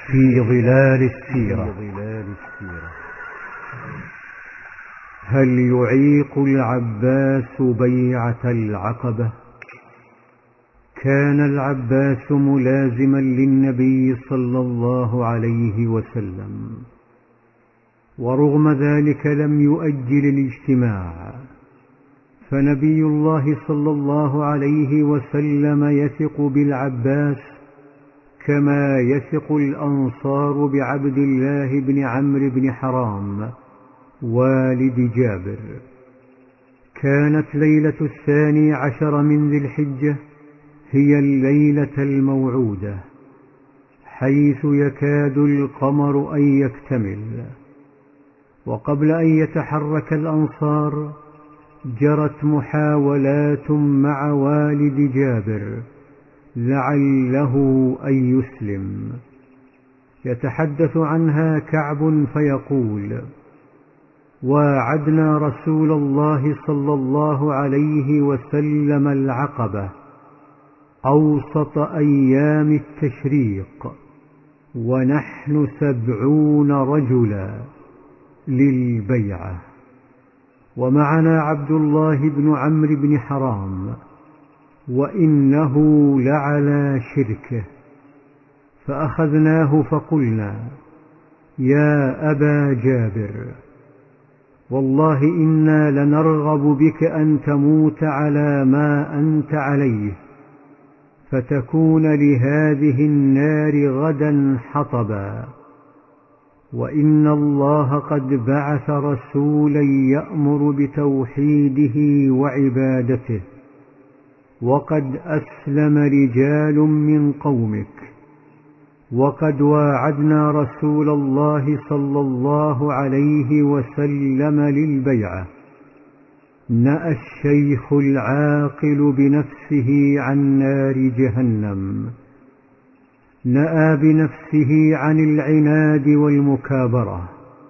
في ظلال السيرة. هل يعيق العباس بيعة العقبة؟ كان العباس ملازما للنبي صلى الله عليه وسلم، ورغم ذلك لم يؤجل الاجتماع، فنبي الله صلى الله عليه وسلم يثق بالعباس كما يثق الأنصار بعبد الله بن عمرو بن حرام والد جابر. كانت ليلة 12 من ذي الحجة هي الليلة الموعودة، حيث يكاد القمر أن يكتمل، وقبل أن يتحرك الأنصار جرت محاولات مع والد جابر لعله أن يسلم. يتحدث عنها كعب فيقول: واعدنا رسول الله صلى الله عليه وسلم العقبة أوسط أيام التشريق، ونحن 70 رجلا للبيعة، ومعنا عبد الله بن عمرو بن حرام، وإنه لعلى شركه. فأخذناه فقلنا: يا أبا جابر، والله إنا لنرغب بك أن تموت على ما أنت عليه، فتكون لهذه النار غدا حطبا، وإن الله قد بعث رسولا يأمر بتوحيده وعبادته، وقد أسلم رجال من قومك، وقد واعدنا رسول الله صلى الله عليه وسلم للبيعة. نأى الشيخ العاقل بنفسه عن نار جهنم، نأى بنفسه عن العناد والمكابرة،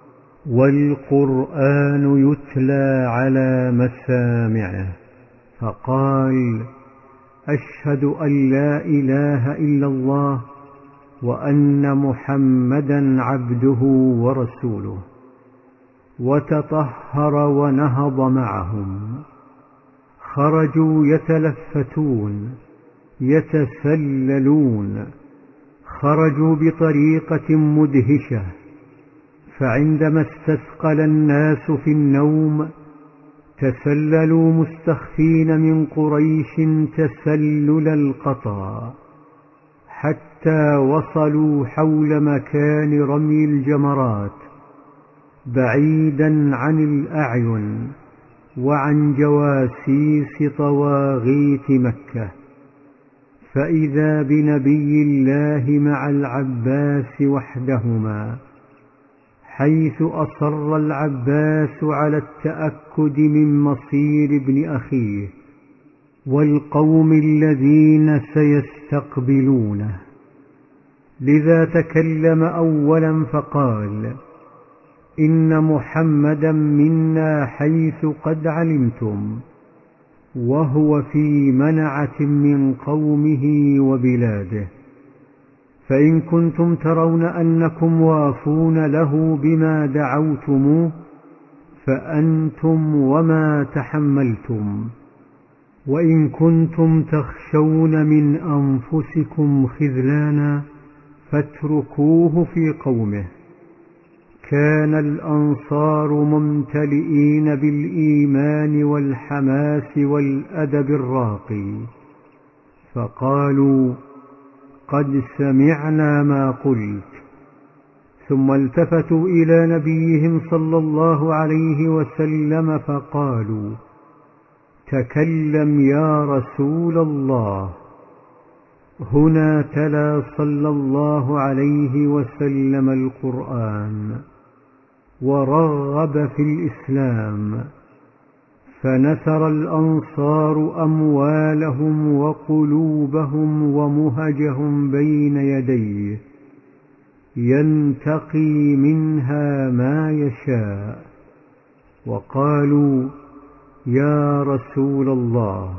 والقرآن يتلى على مسامعه، فقال: أشهد أن لا إله إلا الله وأن محمدا عبده ورسوله، وتطهر ونهض معهم. خرجوا يتلفتون يتسللون، خرجوا بطريقة مدهشة، فعندما استثقل الناس في النوم تسللوا مستخفين من قريش تسلل القطا، حتى وصلوا حول مكان رمي الجمرات بعيدا عن الأعين وعن جواسيس طواغيت مكة، فإذا بنبي الله مع العباس وحدهما، حيث أصر العباس على التأكد من مصير ابن أخيه والقوم الذين سيستقبلونه. لذا تكلم أولا فقال: إن محمدا منا حيث قد علمتم، وهو في منعة من قومه وبلاده، فإن كنتم ترون أنكم وافون له بما دعوتموه فأنتم وما تحملتم، وإن كنتم تخشون من أنفسكم خذلانا فاتركوه في قومه. كان الأنصار ممتلئين بالإيمان والحماس والأدب الراقي، فقالوا: قد سمعنا ما قلت. ثم التفتوا إلى نبيهم صلى الله عليه وسلم فقالوا: تكلم يا رسول الله. هنا تلا صلى الله عليه وسلم القرآن ورغب في الإسلام، فنثر الأنصار أموالهم وقلوبهم ومهجهم بين يديه، ينتقي منها ما يشاء، وقالوا: يا رسول الله،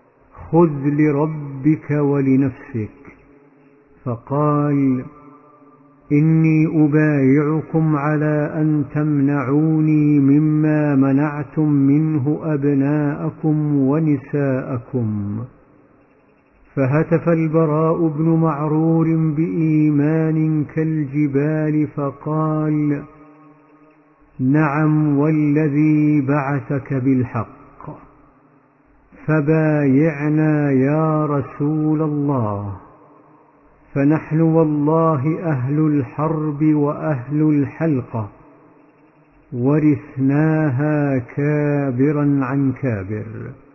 خذ لربك ولنفسك. فقال: إني أبايعكم على أن تمنعوني مما منعتم منه أبناءكم ونساءكم. فهتف البراء بن معرور بإيمان كالجبال فقال: نعم والذي بعثك بالحق، فبايعنا يا رسول الله، فنحن والله أهل الحرب وأهل الحلقة، ورثناها كابرا عن كابر.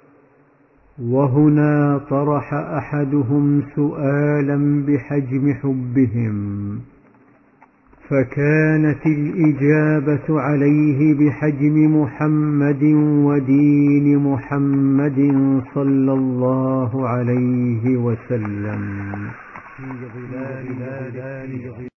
وهنا طرح أحدهم سؤالا بحجم حبهم، فكانت الإجابة عليه بحجم محمد ودين محمد صلى الله عليه وسلم.